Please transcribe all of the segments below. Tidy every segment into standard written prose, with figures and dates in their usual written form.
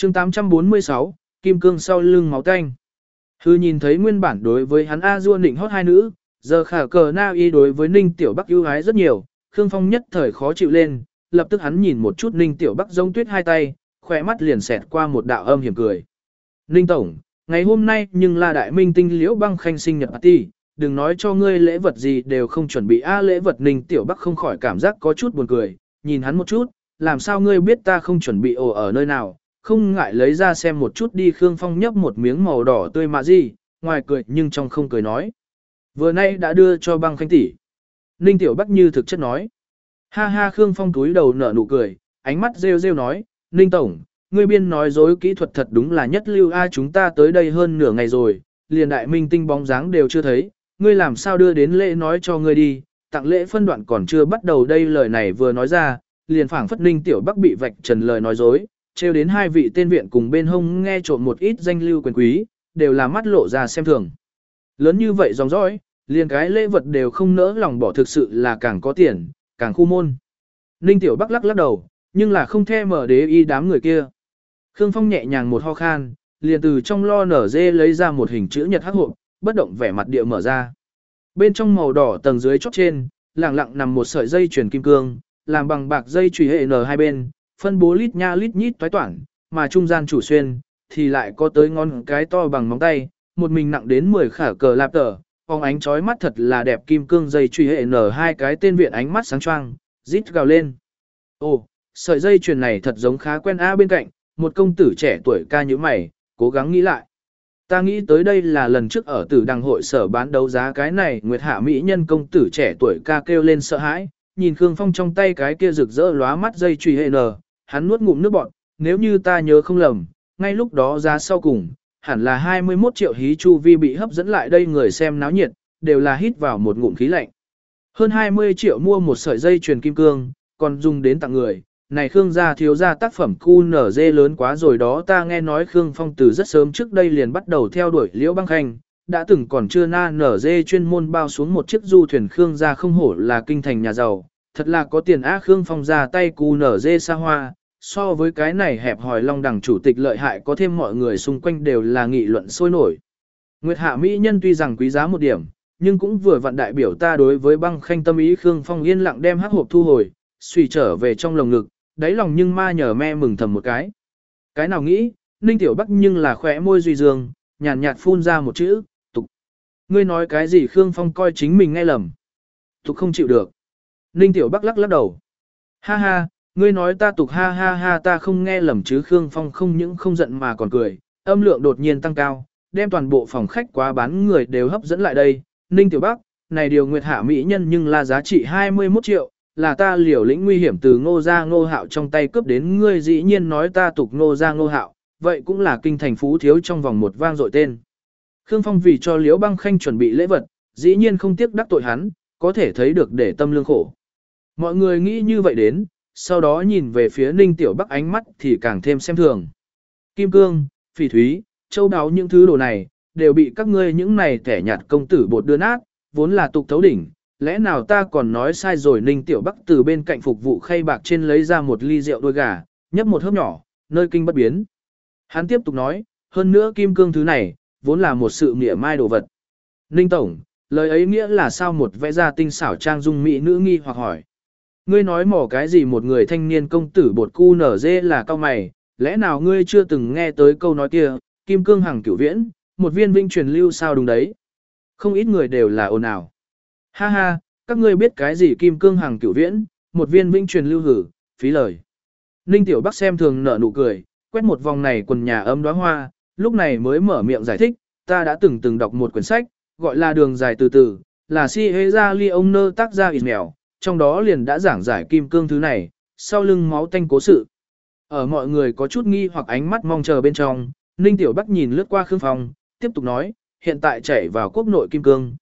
chương 846, Kim Cương sau lưng máu tanh. Hư nhìn thấy nguyên bản đối với hắn A Dua nịnh hót hai nữ, giờ khả cờ na y đối với Ninh Tiểu Bắc ưu ái rất nhiều, Khương Phong nhất thời khó chịu lên, lập tức hắn nhìn một chút Ninh Tiểu Bắc giống tuyết hai tay, khỏe mắt liền xẹt qua một đạo âm hiểm cười. Ninh Tổng, ngày hôm nay nhưng là đại minh tinh Liễu Băng Khanh sinh nhật party, đừng nói cho ngươi lễ vật gì đều không chuẩn bị lễ vật. Ninh Tiểu Bắc không khỏi cảm giác có chút buồn cười, nhìn hắn một chút, làm sao ngươi biết ta không chuẩn bị ở nơi nào, không ngại lấy ra xem một chút đi. Khương Phong nhấp một miếng màu đỏ tươi mà gì, ngoài cười nhưng trong không cười nói. Vừa nay đã đưa cho Băng Khanh tỷ. Ninh Tiểu Bắc như thực chất nói. Ha ha. Khương Phong túi đầu nở nụ cười, ánh mắt rêu rêu nói, Ninh Tổng, ngươi biên nói dối kỹ thuật thật đúng là nhất lưu chúng ta tới đây hơn nửa ngày rồi, liền đại minh tinh bóng dáng đều chưa thấy, ngươi làm sao đưa đến lễ nói cho ngươi đi, tặng lễ phân đoạn còn chưa bắt đầu đây. Lời này vừa nói ra, liền phảng phất Ninh Tiểu Bắc bị vạch trần lời nói dối, trêu đến hai vị tên viện cùng bên hông nghe trộm một ít danh lưu quyền quý, đều là mắt lộ ra xem thường. Lớn như vậy dòng dõi, liền cái lễ vật đều không nỡ lòng bỏ, thực sự là càng có tiền, càng khu môn. Ninh Tiểu Bắc lắc lắc đầu, nhưng là không thèm mở đế y đám người kia. Khương Phong nhẹ nhàng một ho khan, liền từ trong lo nở dê lấy ra một hình chữ nhật hắc hộp, bất động vẻ mặt địa mở ra. Bên trong màu đỏ tầng dưới chót trên, lẳng lặng nằm một sợi dây chuyền kim cương, làm bằng bạc dây chùy hệ n hai bên, phân bố lít nha lít nhít toái toản, mà trung gian chủ xuyên thì lại có tới ngón cái to bằng móng tay, một mình nặng đến 10 khả cờ lạp tờ, phóng ánh chói mắt thật là đẹp. Kim cương dây chùy hệ n hai cái tên viện ánh mắt sáng choang, rít gào lên. Ồ, sợi dây chuyền này thật giống khá quen bên cạnh, một công tử trẻ tuổi ca như mày, cố gắng nghĩ lại. Ta nghĩ tới đây là lần trước ở Tử Đằng hội sở bán đấu giá cái này, Nguyệt Hạ mỹ nhân công tử trẻ tuổi ca kêu lên sợ hãi, nhìn Khương Phong trong tay cái kia rực rỡ lóa mắt dây chùy hệ n, hắn nuốt ngụm nước bọt, nếu như ta nhớ không lầm, ngay lúc đó giá sau cùng, hẳn là 21 triệu hí chu vi bị hấp dẫn lại đây người xem náo nhiệt, đều là hít vào một ngụm khí lạnh. Hơn 20 triệu mua một sợi dây chuyền kim cương, còn dùng đến tặng người. Này Khương gia thiếu gia tác phẩm QNZ lớn quá rồi đó. Ta nghe nói Khương Phong từ rất sớm trước đây liền bắt đầu theo đuổi Liễu Băng Khanh, đã từng còn chưa NZ chuyên môn bao xuống một chiếc du thuyền. Khương gia không hổ là kinh thành nhà giàu, thật là có tiền Khương Phong ra tay QNZ xa hoa, so với cái này hẹp hòi Long Đằng chủ tịch lợi hại có thêm, mọi người xung quanh đều là nghị luận sôi nổi. Nguyệt Hạ mỹ nhân tuy rằng quý giá một điểm, nhưng cũng vừa vặn đại biểu ta đối với Băng Khanh tâm ý. Khương Phong yên lặng đem hắc hộp thu hồi, suy trở về trong lồng ngực, đáy lòng nhưng ma nhờ me mừng thầm một cái. Cái nào nghĩ, Ninh Tiểu Bắc nhưng là khỏe môi duy dương, nhàn nhạt phun ra một chữ, tục. Ngươi nói cái gì? Khương Phong coi chính mình nghe lầm. Tục không chịu được. Ninh Tiểu Bắc lắc lắc đầu. Ha ha, ngươi nói ta tục, ha ha ha, ta không nghe lầm chứ. Khương Phong không những không giận mà còn cười, âm lượng đột nhiên tăng cao, đem toàn bộ phòng khách quá bán người đều hấp dẫn lại đây. Ninh Tiểu Bắc, này điều Nguyệt Hạ mỹ nhân nhưng là giá trị 21 triệu. Là ta liều lĩnh nguy hiểm từ Ngô gia Ngô Hạo trong tay cướp đến, ngươi dĩ nhiên nói ta tục Ngô gia Ngô Hạo, vậy cũng là kinh thành phú thiếu trong vòng một vang dội tên. Khương Phong vì cho Liễu Băng Khanh chuẩn bị lễ vật, dĩ nhiên không tiếc đắc tội hắn, có thể thấy được để tâm lương khổ. Mọi người nghĩ như vậy đến, sau đó nhìn về phía Ninh Tiểu Bắc ánh mắt thì càng thêm xem thường. Kim cương, phỉ thúy, châu báu, những thứ đồ này đều bị các ngươi những này kẻ nhạt công tử bột đưa nát, vốn là tục thấu đỉnh. Lẽ nào ta còn nói sai rồi? Ninh Tiểu Bắc từ bên cạnh phục vụ khay bạc trên lấy ra một ly rượu đôi gà, nhấp một hớp nhỏ, nơi kinh bất biến. Hắn tiếp tục nói, hơn nữa kim cương thứ này, vốn là một sự mỉa mai đồ vật. Ninh Tổng, lời ấy nghĩa là sao? Một vẽ ra tinh xảo trang dung mỹ nữ nghi hoặc hỏi. Ngươi nói mỏ cái gì? Một người thanh niên công tử bột cu nở dê là cao mày, lẽ nào ngươi chưa từng nghe tới câu nói kia, kim cương hằng cửu viễn, một viên vinh truyền lưu sao? Đúng đấy. Không ít người đều là ồn ào. Ha ha, các ngươi biết cái gì kim cương hằng cửu viễn, một viên vĩnh truyền lưu hử, phí lời. Ninh Tiểu Bắc xem thường nở nụ cười, quét một vòng này quần nhà ấm đóa hoa, lúc này mới mở miệng giải thích, ta đã từng đọc một quyển sách, gọi là Đường dài từ từ, là Si Hê Gia Ly ông nơ tác gia Ismail, trong đó liền đã giảng giải kim cương thứ này, sau lưng máu tanh cố sự. Ở mọi người có chút nghi hoặc ánh mắt mong chờ bên trong, Ninh Tiểu Bắc nhìn lướt qua Khương Phong, tiếp tục nói, hiện tại chảy vào quốc nội kim cương,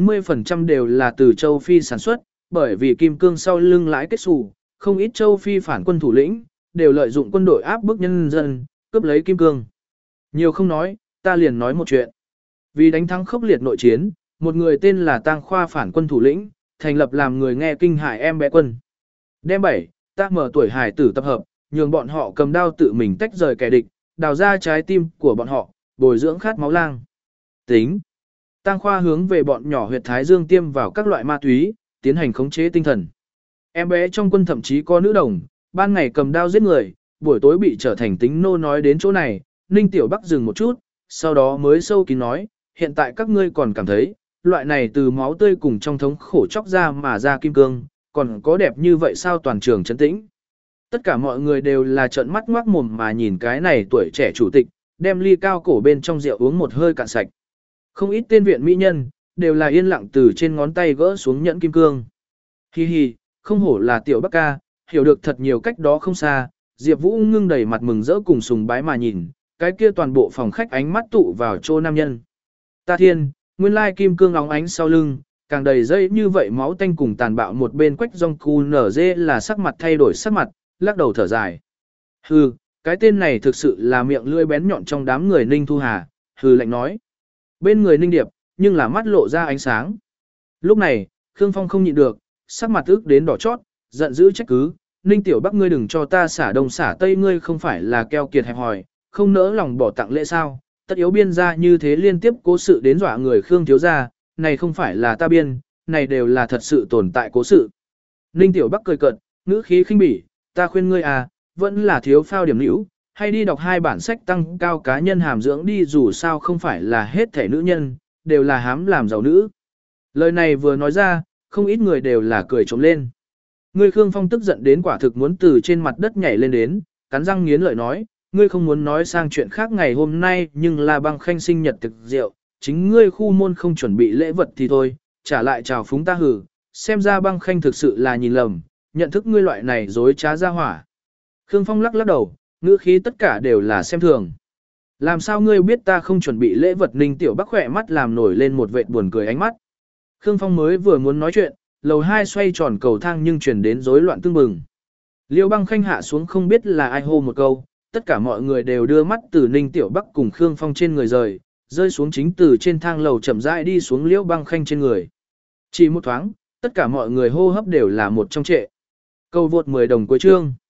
90% đều là từ châu Phi sản xuất, bởi vì kim cương sau lưng lãi kết xù, không ít châu Phi phản quân thủ lĩnh, đều lợi dụng quân đội áp bức nhân dân, cướp lấy kim cương. Nhiều không nói, ta liền nói một chuyện. Vì đánh thắng khốc liệt nội chiến, một người tên là Tang Khoa phản quân thủ lĩnh, thành lập làm người nghe kinh hại em bé quân. Đem 7, ta mở tuổi hải tử tập hợp, nhường bọn họ cầm đao tự mình tách rời kẻ địch, đào ra trái tim của bọn họ, bồi dưỡng khát máu lang. Tính. Tăng khoa hướng về bọn nhỏ huyệt thái dương tiêm vào các loại ma túy, tiến hành khống chế tinh thần. Em bé trong quân thậm chí có nữ đồng, ban ngày cầm đao giết người, buổi tối bị trở thành tính nô. Nói đến chỗ này, Ninh Tiểu Bắc dừng một chút, sau đó mới sâu kín nói, hiện tại các ngươi còn cảm thấy, loại này từ máu tươi cùng trong thống khổ chóc ra mà ra kim cương, còn có đẹp như vậy sao? Toàn trường trấn tĩnh. Tất cả mọi người đều là trợn mắt ngoác mồm mà nhìn cái này tuổi trẻ chủ tịch, đem ly cao cổ bên trong rượu uống một hơi cạn sạch. Không ít tên viện mỹ nhân, đều là yên lặng từ trên ngón tay gỡ xuống nhẫn kim cương. Hi hi, không hổ là Tiểu Bắc ca, hiểu được thật nhiều cách đó không xa. Diệp Vũ ngưng đầy mặt mừng rỡ cùng sùng bái mà nhìn, cái kia toàn bộ phòng khách ánh mắt tụ vào chỗ nam nhân. Ta thiên, nguyên lai kim cương óng ánh sau lưng, càng đầy dây như vậy máu tanh cùng tàn bạo. Một bên Quách Dung Cu nở dê là sắc mặt thay đổi sắc mặt, lắc đầu thở dài. Hừ, cái tên này thực sự là miệng lưỡi bén nhọn trong đám người Ninh Thu Hà, hừ lạnh nói. Bên người Ninh Điệp, nhưng là mắt lộ ra ánh sáng. Lúc này, Khương Phong không nhịn được, sắc mặt ức đến đỏ chót, giận dữ trách cứ, Ninh Tiểu Bắc ngươi đừng cho ta xả đông xả tây, ngươi không phải là keo kiệt hẹp hòi, không nỡ lòng bỏ tặng lễ sao? Tất yếu biên ra như thế liên tiếp cố sự đến dọa người Khương thiếu gia, này không phải là ta biên, này đều là thật sự tồn tại cố sự. Ninh Tiểu Bắc cười cợt, ngữ khí khinh bỉ, ta khuyên ngươi à, vẫn là thiếu phao điểm hữu, hay đi đọc 2 bản sách tăng cao cá nhân hàm dưỡng đi, dù sao không phải là hết thể nữ nhân, đều là hám làm giàu nữ. Lời này vừa nói ra, không ít người đều là cười trống lên. Ngươi Khương Phong tức giận đến quả thực muốn từ trên mặt đất nhảy lên đến, cắn răng nghiến lợi nói, ngươi không muốn nói sang chuyện khác, ngày hôm nay nhưng là Băng Khanh sinh nhật thực rượu, chính ngươi khu môn không chuẩn bị lễ vật thì thôi, trả lại chào phúng ta hử, xem ra Băng Khanh thực sự là nhìn lầm, nhận thức ngươi loại này dối trá ra hỏa. Khương Phong lắc lắc đầu, ngữ khí tất cả đều là xem thường. Làm sao ngươi biết ta không chuẩn bị lễ vật? Ninh Tiểu Bắc khỏe mắt làm nổi lên một vệt buồn cười ánh mắt. Khương Phong mới vừa muốn nói chuyện, lầu 2 xoay tròn cầu thang nhưng chuyển đến rối loạn tương bừng. Liêu Băng Khanh hạ xuống không biết là ai hô một câu, tất cả mọi người đều đưa mắt từ Ninh Tiểu Bắc cùng Khương Phong trên người rơi xuống chính từ trên thang lầu chậm rãi đi xuống Liêu Băng Khanh trên người. Chỉ một thoáng, tất cả mọi người hô hấp đều là một trong trệ. Câu vượt 10 đồng cuối chương.